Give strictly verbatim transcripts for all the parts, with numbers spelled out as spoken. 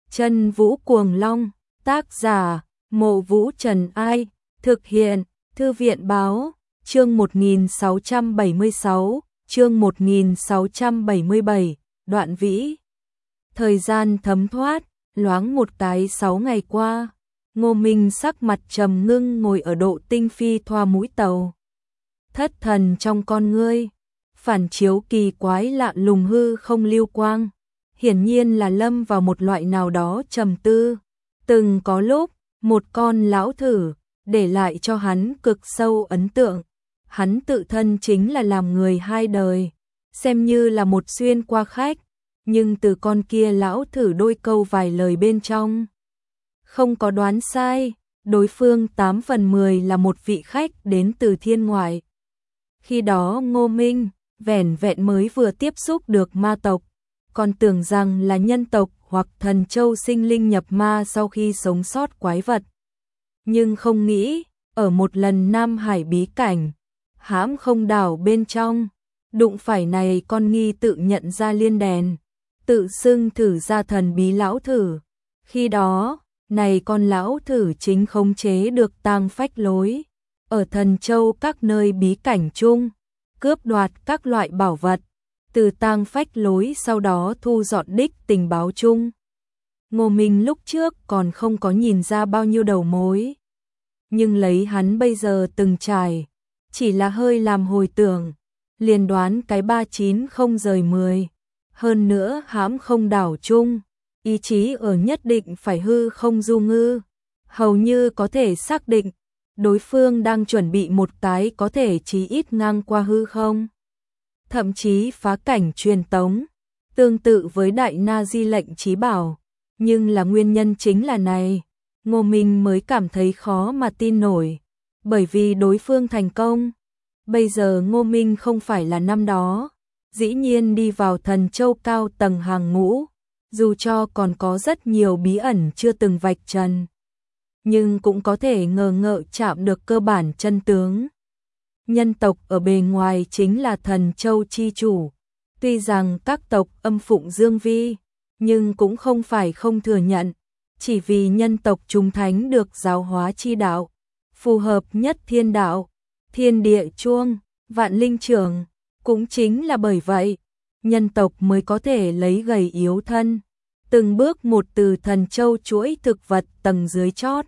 Chân Vũ Cuồng Long, tác giả, Mộ Vũ Trần Ai, thực hiện, Thư viện Báo, chương một nghìn sáu trăm bảy mươi sáu, chương một nghìn sáu trăm bảy mươi bảy, đoạn vĩ. Thời gian thấm thoát, loáng một cái sáu ngày qua, Ngô Minh sắc mặt trầm ngưng ngồi ở độ tinh phi thoa mũi tàu. Thất thần trong con ngươi, phản chiếu kỳ quái lạ lùng hư không lưu quang, hiển nhiên là lâm vào một loại nào đó trầm tư. Từng có lúc, một con lão thử, để lại cho hắn cực sâu ấn tượng. Hắn tự thân chính là làm người hai đời, xem như là một xuyên qua khách, nhưng từ con kia lão thử đôi câu vài lời bên trong. Không có đoán sai, đối phương tám phần mười là một vị khách đến từ thiên ngoại. Khi đó Ngô Minh, vẻn vẹn mới vừa tiếp xúc được ma tộc, còn tưởng rằng là nhân tộc hoặc thần châu sinh linh nhập ma sau khi sống sót quái vật. Nhưng không nghĩ, ở một lần Nam Hải bí cảnh, hãm không đảo bên trong, đụng phải này con nghi tự nhận ra liên đèn, tự xưng thử ra thần bí lão thử. Khi đó, này con lão thử chính khống chế được tang phách lối, ở thần châu các nơi bí cảnh chung, cướp đoạt các loại bảo vật, từ tang phách lối sau đó thu dọn đích tình báo chung. Ngô Minh lúc trước còn không có nhìn ra bao nhiêu đầu mối, nhưng lấy hắn bây giờ từng trải, chỉ là hơi làm hồi tưởng, liền đoán cái ba chín không rời mười, hơn nữa hãm không đảo chung, ý chí ở nhất định phải hư không du ngư, hầu như có thể xác định, đối phương đang chuẩn bị một cái có thể chí ít ngang qua hư không, thậm chí phá cảnh truyền tống, tương tự với đại na di lệnh chí bảo, nhưng là nguyên nhân chính là này, Ngô Minh mới cảm thấy khó mà tin nổi, bởi vì đối phương thành công. Bây giờ Ngô Minh không phải là năm đó, dĩ nhiên đi vào thần châu cao tầng hàng ngũ, dù cho còn có rất nhiều bí ẩn chưa từng vạch trần, nhưng cũng có thể ngờ ngợ chạm được cơ bản chân tướng. Nhân tộc ở bề ngoài chính là thần châu chi chủ, tuy rằng các tộc âm phụng dương vi, nhưng cũng không phải không thừa nhận, chỉ vì nhân tộc trung thánh được giáo hóa chi đạo, phù hợp nhất thiên đạo, thiên địa chuông, vạn linh trưởng, cũng chính là bởi vậy, nhân tộc mới có thể lấy gầy yếu thân, từng bước một từ thần châu chuỗi thực vật tầng dưới chót,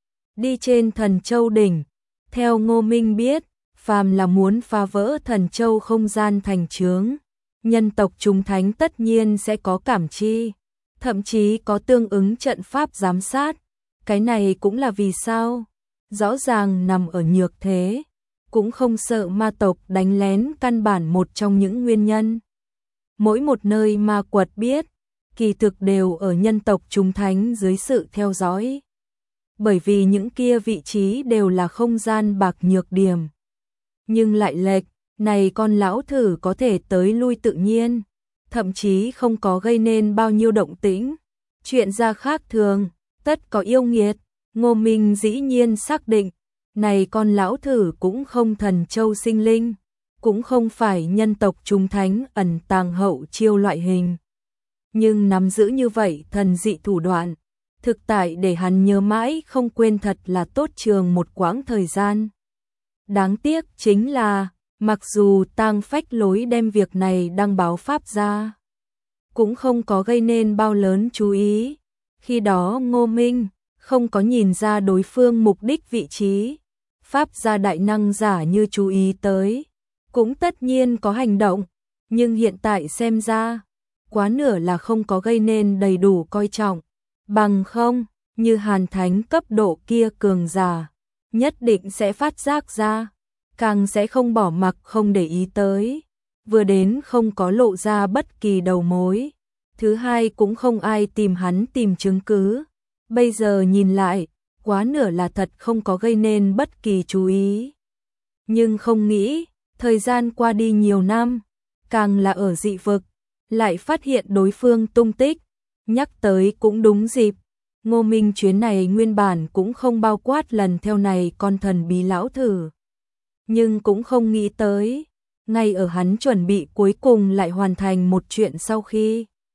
đi trên thần châu đỉnh. Theo Ngô Minh biết, phàm là muốn phá vỡ thần châu không gian thành chướng, nhân tộc trung thánh tất nhiên sẽ có cảm chi, thậm chí có tương ứng trận pháp giám sát. Cái này cũng là vì sao, rõ ràng nằm ở nhược thế, cũng không sợ ma tộc đánh lén, căn bản một trong những nguyên nhân. Mỗi một nơi ma quật biết, kỳ thực đều ở nhân tộc trung thánh dưới sự theo dõi. Bởi vì những kia vị trí đều là không gian bạc nhược điểm. Nhưng lại lệch, này con lão thử có thể tới lui tự nhiên, thậm chí không có gây nên bao nhiêu động tĩnh. Chuyện ra khác thường, tất có yêu nghiệt, Ngô Minh dĩ nhiên xác định, này con lão thử cũng không thần châu sinh linh, cũng không phải nhân tộc trung thánh ẩn tàng hậu chiêu loại hình. Nhưng nắm giữ như vậy thần dị thủ đoạn, thực tại để hắn nhớ mãi không quên, thật là tốt trường một quãng thời gian. Đáng tiếc chính là, mặc dù tang phách lối đem việc này đăng báo pháp ra, cũng không có gây nên bao lớn chú ý. Khi đó Ngô Minh không có nhìn ra đối phương mục đích vị trí, pháp gia đại năng giả như chú ý tới, cũng tất nhiên có hành động, nhưng hiện tại xem ra, quá nửa là không có gây nên đầy đủ coi trọng, bằng không, như Hàn Thánh cấp độ kia cường giả, nhất định sẽ phát giác ra, càng sẽ không bỏ mặc không để ý tới, vừa đến không có lộ ra bất kỳ đầu mối, thứ hai cũng không ai tìm hắn tìm chứng cứ. Bây giờ nhìn lại, quá nửa là thật không có gây nên bất kỳ chú ý. Nhưng không nghĩ, thời gian qua đi nhiều năm, càng là ở dị vực, lại phát hiện đối phương tung tích, nhắc tới cũng đúng dịp. Ngô Minh chuyến này nguyên bản cũng không bao quát lần theo này con thần bí lão thử. Nhưng cũng không nghĩ tới, ngay ở hắn chuẩn bị cuối cùng lại hoàn thành một chuyện sau khi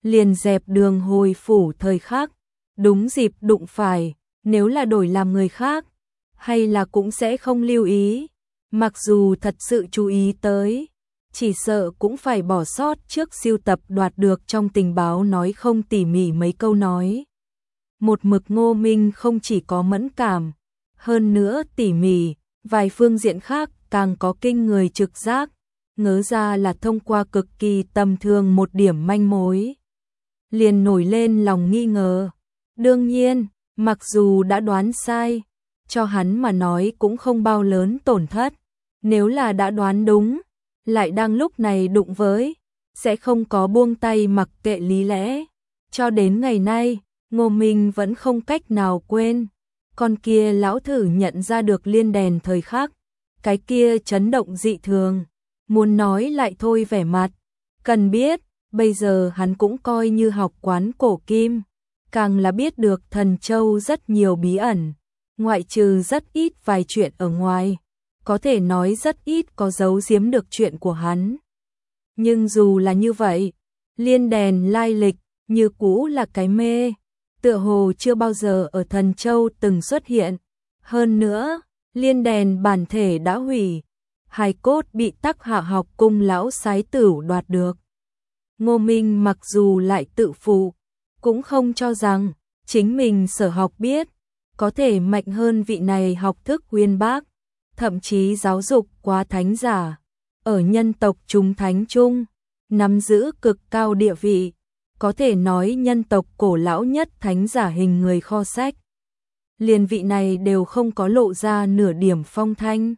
liền dẹp đường hồi phủ thời khắc, đúng dịp đụng phải, nếu là đổi làm người khác, hay là cũng sẽ không lưu ý, mặc dù thật sự chú ý tới, chỉ sợ cũng phải bỏ sót trước siêu tập đoạt được trong tình báo nói không tỉ mỉ mấy câu nói. Một mực Ngô Minh không chỉ có mẫn cảm, hơn nữa tỉ mỉ, vài phương diện khác càng có kinh người trực giác, ngớ ra là thông qua cực kỳ tầm thường một điểm manh mối. Liền nổi lên lòng nghi ngờ. Đương nhiên, mặc dù đã đoán sai, cho hắn mà nói cũng không bao lớn tổn thất. Nếu là đã đoán đúng, lại đang lúc này đụng với, sẽ không có buông tay mặc kệ lý lẽ. Cho đến ngày nay, Ngô Minh vẫn không cách nào quên. Con kia lão thử nhận ra được liên đèn thời khắc, cái kia chấn động dị thường, muốn nói lại thôi vẻ mặt. Cần biết, bây giờ hắn cũng coi như học quán cổ kim, càng là biết được Thần Châu rất nhiều bí ẩn, ngoại trừ rất ít vài chuyện ở ngoài, có thể nói rất ít có giấu giếm được chuyện của hắn. Nhưng dù là như vậy, liên đèn lai lịch như cũ là cái mê, tựa hồ chưa bao giờ ở Thần Châu từng xuất hiện. Hơn nữa, liên đèn bản thể đã hủy, hài cốt bị Tắc Hạ học cung lão sái tửu đoạt được. Ngô Minh mặc dù lại tự phụ, cũng không cho rằng chính mình sở học biết có thể mạnh hơn vị này học thức uyên bác, thậm chí giáo dục quá thánh giả, ở nhân tộc chúng thánh chung, nắm giữ cực cao địa vị, có thể nói nhân tộc cổ lão nhất thánh giả hình người kho sách. Liền vị này đều không có lộ ra nửa điểm phong thanh.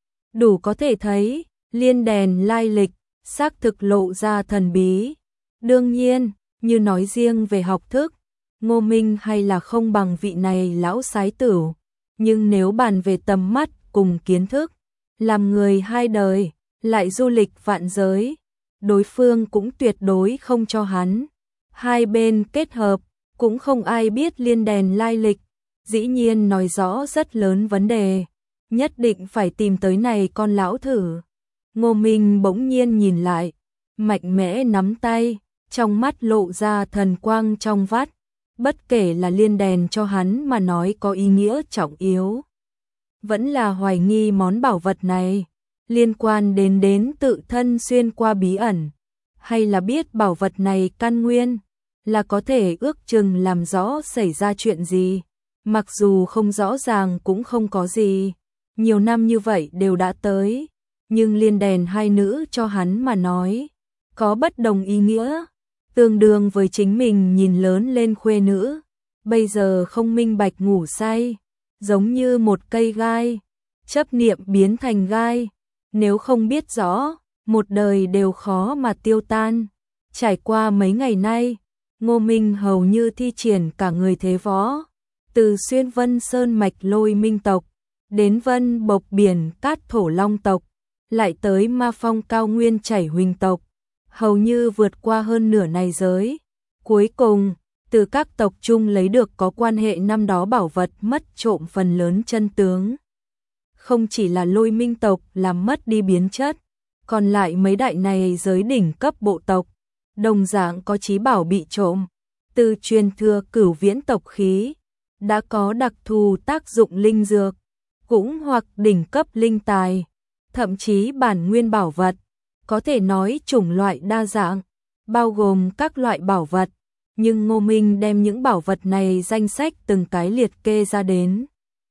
Đủ có thể thấy, liên đèn lai lịch, xác thực lộ ra thần bí. Đương nhiên, như nói riêng về học thức, Ngô Minh hay là không bằng vị này lão sái tửu, nhưng nếu bàn về tầm mắt cùng kiến thức, làm người hai đời, lại du lịch vạn giới, đối phương cũng tuyệt đối không cho hắn. Hai bên kết hợp, cũng không ai biết liên đèn lai lịch, dĩ nhiên nói rõ rất lớn vấn đề, nhất định phải tìm tới này con lão thử. Ngô Minh bỗng nhiên nhìn lại, mạnh mẽ nắm tay, trong mắt lộ ra thần quang trong vắt, bất kể là liên đèn cho hắn mà nói có ý nghĩa trọng yếu, vẫn là hoài nghi món bảo vật này liên quan đến đến tự thân xuyên qua bí ẩn, hay là biết bảo vật này căn nguyên, là có thể ước chừng làm rõ xảy ra chuyện gì, mặc dù không rõ ràng cũng không có gì, nhiều năm như vậy đều đã tới, nhưng liên đèn hai nữ cho hắn mà nói, có bất đồng ý nghĩa, tương đương với chính mình nhìn lớn lên khuê nữ, bây giờ không minh bạch ngủ say, giống như một cây gai, chấp niệm biến thành gai, nếu không biết rõ, một đời đều khó mà tiêu tan. Trải qua mấy ngày nay, Ngô Minh hầu như thi triển cả người thế võ, từ xuyên Vân Sơn mạch Lôi Minh tộc, đến Vân Bộc biển Cát Thổ Long tộc, lại tới Ma Phong cao nguyên Chảy Huỳnh tộc, hầu như vượt qua hơn nửa này giới. Cuối cùng, từ các tộc chung lấy được có quan hệ năm đó bảo vật mất trộm phần lớn chân tướng. Không chỉ là Lôi Minh tộc làm mất đi biến chất, còn lại mấy đại này giới đỉnh cấp bộ tộc, đồng dạng có chí bảo bị trộm, từ truyền thừa Cửu Viễn tộc khí, đã có đặc thù tác dụng linh dược, cũng hoặc đỉnh cấp linh tài, thậm chí bản nguyên bảo vật, có thể nói chủng loại đa dạng, bao gồm các loại bảo vật, nhưng Ngô Minh đem những bảo vật này danh sách từng cái liệt kê ra đến.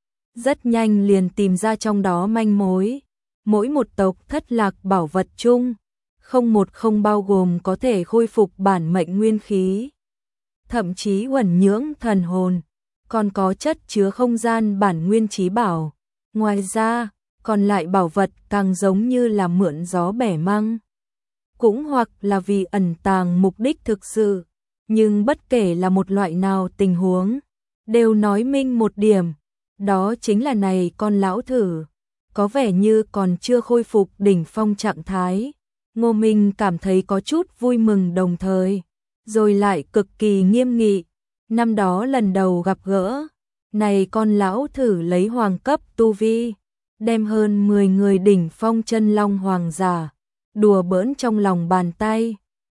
Rất nhanh liền tìm ra trong đó manh mối, mỗi một tộc thất lạc bảo vật chung, không một không bao gồm có thể khôi phục bản mệnh nguyên khí, thậm chí uẩn nhưỡng thần hồn, còn có chất chứa không gian bản nguyên trí bảo. Ngoài ra, còn lại bảo vật càng giống như là mượn gió bẻ măng, cũng hoặc là vì ẩn tàng mục đích thực sự, nhưng bất kể là một loại nào tình huống, đều nói minh một điểm, đó chính là này con lão thử, có vẻ như còn chưa khôi phục đỉnh phong trạng thái. Ngô Minh cảm thấy có chút vui mừng đồng thời, rồi lại cực kỳ nghiêm nghị. Năm đó lần đầu gặp gỡ, này con lão thử lấy hoàng cấp tu vi, đem hơn mười người đỉnh phong chân long hoàng giả, đùa bỡn trong lòng bàn tay,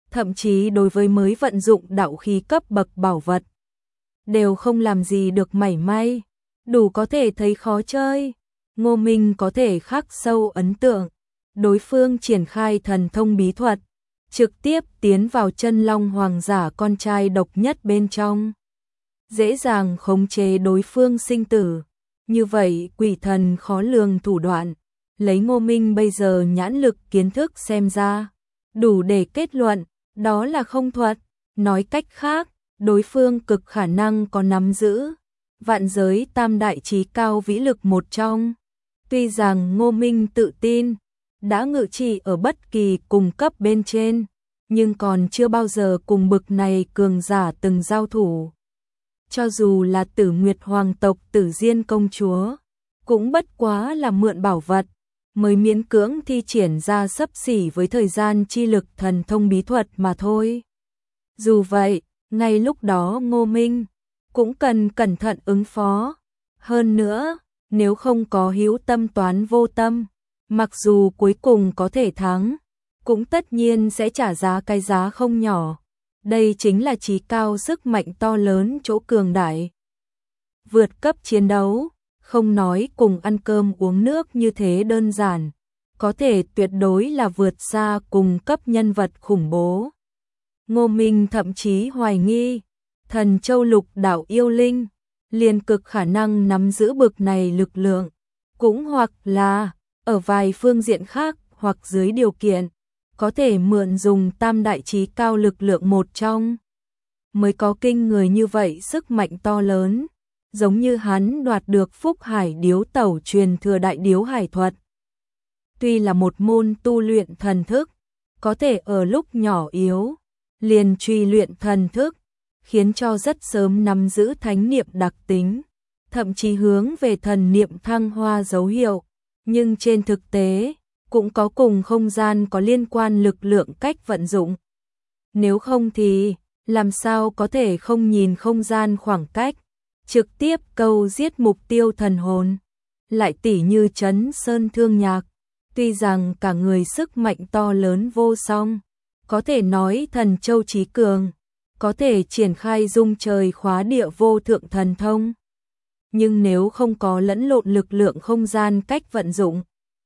thậm chí đối với mới vận dụng đạo khí cấp bậc bảo vật, đều không làm gì được mảy may, đủ có thể thấy khó chơi. Ngô Minh có thể khắc sâu ấn tượng, đối phương triển khai thần thông bí thuật, trực tiếp tiến vào chân long hoàng giả con trai độc nhất bên trong, dễ dàng khống chế đối phương sinh tử. Như vậy quỷ thần khó lường thủ đoạn, lấy Ngô Minh bây giờ nhãn lực kiến thức xem ra, đủ để kết luận, đó là không thuật. Nói cách khác, đối phương cực khả năng có nắm giữ vạn giới tam đại chí cao vĩ lực một trong. Tuy rằng Ngô Minh tự tin, đã ngự trị ở bất kỳ cùng cấp bên trên, nhưng còn chưa bao giờ cùng bực này cường giả từng giao thủ. Cho dù là Tử Nguyệt hoàng tộc Tử Diên công chúa, cũng bất quá là mượn bảo vật, mới miễn cưỡng thi triển ra xấp xỉ với thời gian chi lực thần thông bí thuật mà thôi. Dù vậy, ngay lúc đó Ngô Minh cũng cần cẩn thận ứng phó. Hơn nữa, nếu không có hữu tâm toán vô tâm, mặc dù cuối cùng có thể thắng, cũng tất nhiên sẽ trả giá cái giá không nhỏ. Đây chính là chí cao sức mạnh to lớn chỗ cường đại. Vượt cấp chiến đấu, không nói cùng ăn cơm uống nước như thế đơn giản, có thể tuyệt đối là vượt xa cùng cấp nhân vật khủng bố. Ngô Minh thậm chí hoài nghi, thần châu lục đạo yêu linh, liền cực khả năng nắm giữ bực này lực lượng, cũng hoặc là, ở vài phương diện khác hoặc dưới điều kiện, có thể mượn dùng tam đại chí cao lực lượng một trong, mới có kinh người như vậy sức mạnh to lớn, giống như hắn đoạt được Phúc Hải Điếu Tẩu truyền thừa Đại Điếu Hải thuật. Tuy là một môn tu luyện thần thức, có thể ở lúc nhỏ yếu, liền truy luyện thần thức, khiến cho rất sớm nắm giữ thánh niệm đặc tính, thậm chí hướng về thần niệm thăng hoa dấu hiệu, nhưng trên thực tế, cũng có cùng không gian có liên quan lực lượng cách vận dụng. Nếu không thì, làm sao có thể không nhìn không gian khoảng cách, trực tiếp câu giết mục tiêu thần hồn. Lại tỉ như Trấn Sơn Thương Nhạc, tuy rằng cả người sức mạnh to lớn vô song, có thể nói thần châu chí cường, có thể triển khai dung trời khóa địa vô thượng thần thông. Nhưng nếu không có lẫn lộn lực lượng không gian cách vận dụng,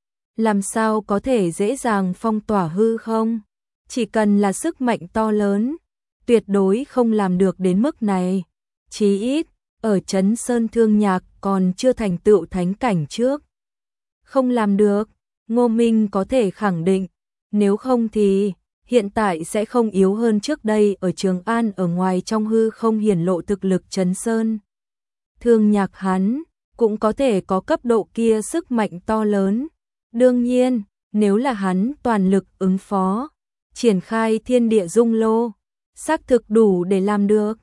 làm sao có thể dễ dàng phong tỏa hư không? Chỉ cần là sức mạnh to lớn, tuyệt đối không làm được đến mức này. Chí ít, ở Trấn Sơn Thương Nhạc còn chưa thành tựu thánh cảnh trước. Không làm được, Ngô Minh có thể khẳng định, nếu không thì hiện tại sẽ không yếu hơn trước đây ở Trường An ở ngoài trong hư không hiển lộ thực lực Trấn Sơn. Thương Nhạc hắn cũng có thể có cấp độ kia sức mạnh to lớn. Đương nhiên, nếu là hắn toàn lực ứng phó, triển khai thiên địa dung lô, xác thực đủ để làm được.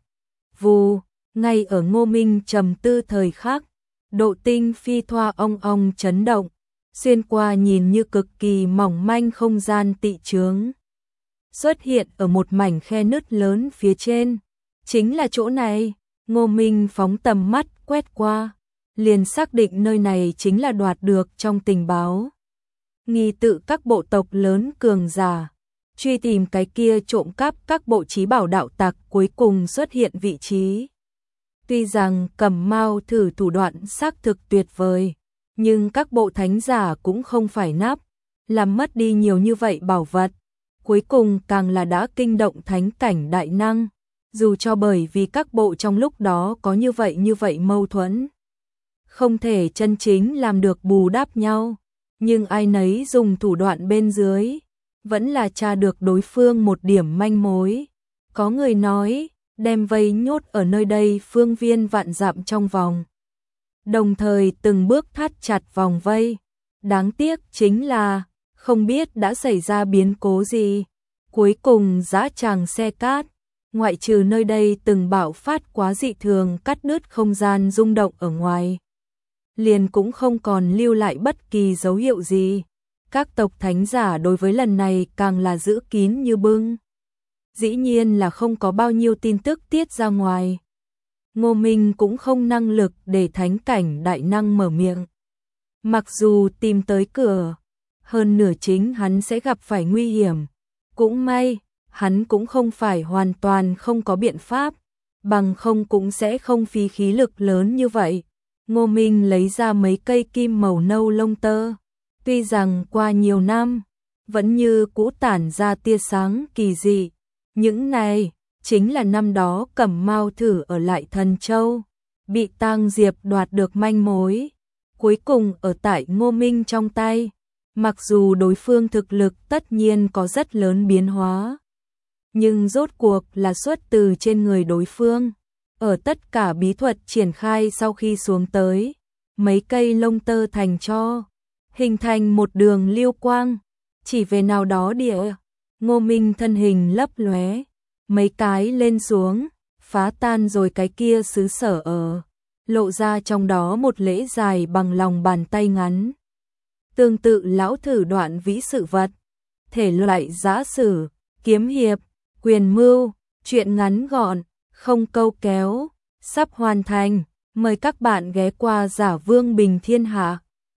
Vù, ngay ở Ngô Minh trầm tư thời khắc, độ tinh phi thoa ong ong chấn động, xuyên qua nhìn như cực kỳ mỏng manh không gian tị chướng, xuất hiện ở một mảnh khe nứt lớn phía trên. Chính là chỗ này. Ngô Minh phóng tầm mắt quét qua, liền xác định nơi này chính là đoạt được trong tình báo nghi tự các bộ tộc lớn cường giả, truy tìm cái kia trộm cắp các bộ chí bảo đạo tặc cuối cùng xuất hiện vị trí. Tuy rằng Cầm Mao thử thủ đoạn xác thực tuyệt vời, nhưng các bộ thánh giả cũng không phải nắp, làm mất đi nhiều như vậy bảo vật, cuối cùng càng là đã kinh động thánh cảnh đại năng, dù cho bởi vì các bộ trong lúc đó có như vậy như vậy mâu thuẫn, không thể chân chính làm được bù đắp nhau. Nhưng ai nấy dùng thủ đoạn bên dưới, vẫn là tra được đối phương một điểm manh mối. Có người nói, đem vây nhốt ở nơi đây phương viên vạn dặm trong vòng. Đồng thời từng bước thắt chặt vòng vây. Đáng tiếc chính là, không biết đã xảy ra biến cố gì. Cuối cùng dã tràng xe cát, ngoại trừ nơi đây từng bạo phát quá dị thường cắt đứt không gian rung động ở ngoài, liền cũng không còn lưu lại bất kỳ dấu hiệu gì. Các tộc thánh giả đối với lần này càng là giữ kín như bưng. Dĩ nhiên là không có bao nhiêu tin tức tiết ra ngoài. Ngô Minh cũng không năng lực để thánh cảnh đại năng mở miệng. Mặc dù tìm tới cửa, hơn nửa chính hắn sẽ gặp phải nguy hiểm. Cũng may, hắn cũng không phải hoàn toàn không có biện pháp, bằng không cũng sẽ không phí khí lực lớn như vậy. Ngô Minh lấy ra mấy cây kim màu nâu lông tơ, tuy rằng qua nhiều năm, vẫn như cũ tản ra tia sáng kỳ dị. Những này, chính là năm đó Cẩm Mao thử ở lại Thần Châu, bị Tang Diệp đoạt được manh mối, cuối cùng ở tại Ngô Minh trong tay. Mặc dù đối phương thực lực tất nhiên có rất lớn biến hóa, nhưng rốt cuộc là xuất từ trên người đối phương. Ở tất cả bí thuật triển khai sau khi xuống tới, mấy cây lông tơ thành cho, hình thành một đường lưu quang, chỉ về nào đó địa. Ngô Minh thân hình lấp lóe, mấy cái lên xuống, phá tan rồi cái kia xứ sở ở, lộ ra trong đó một lễ dài bằng lòng bàn tay ngắn. Tương tự lão thử đoạn vĩ sự vật, thể loại giã sử, kiếm hiệp, quyền mưu, truyện ngắn gọn, không câu kéo, sắp hoàn thành. Mời các bạn ghé qua Giả Vương Bình Thiên Hạ.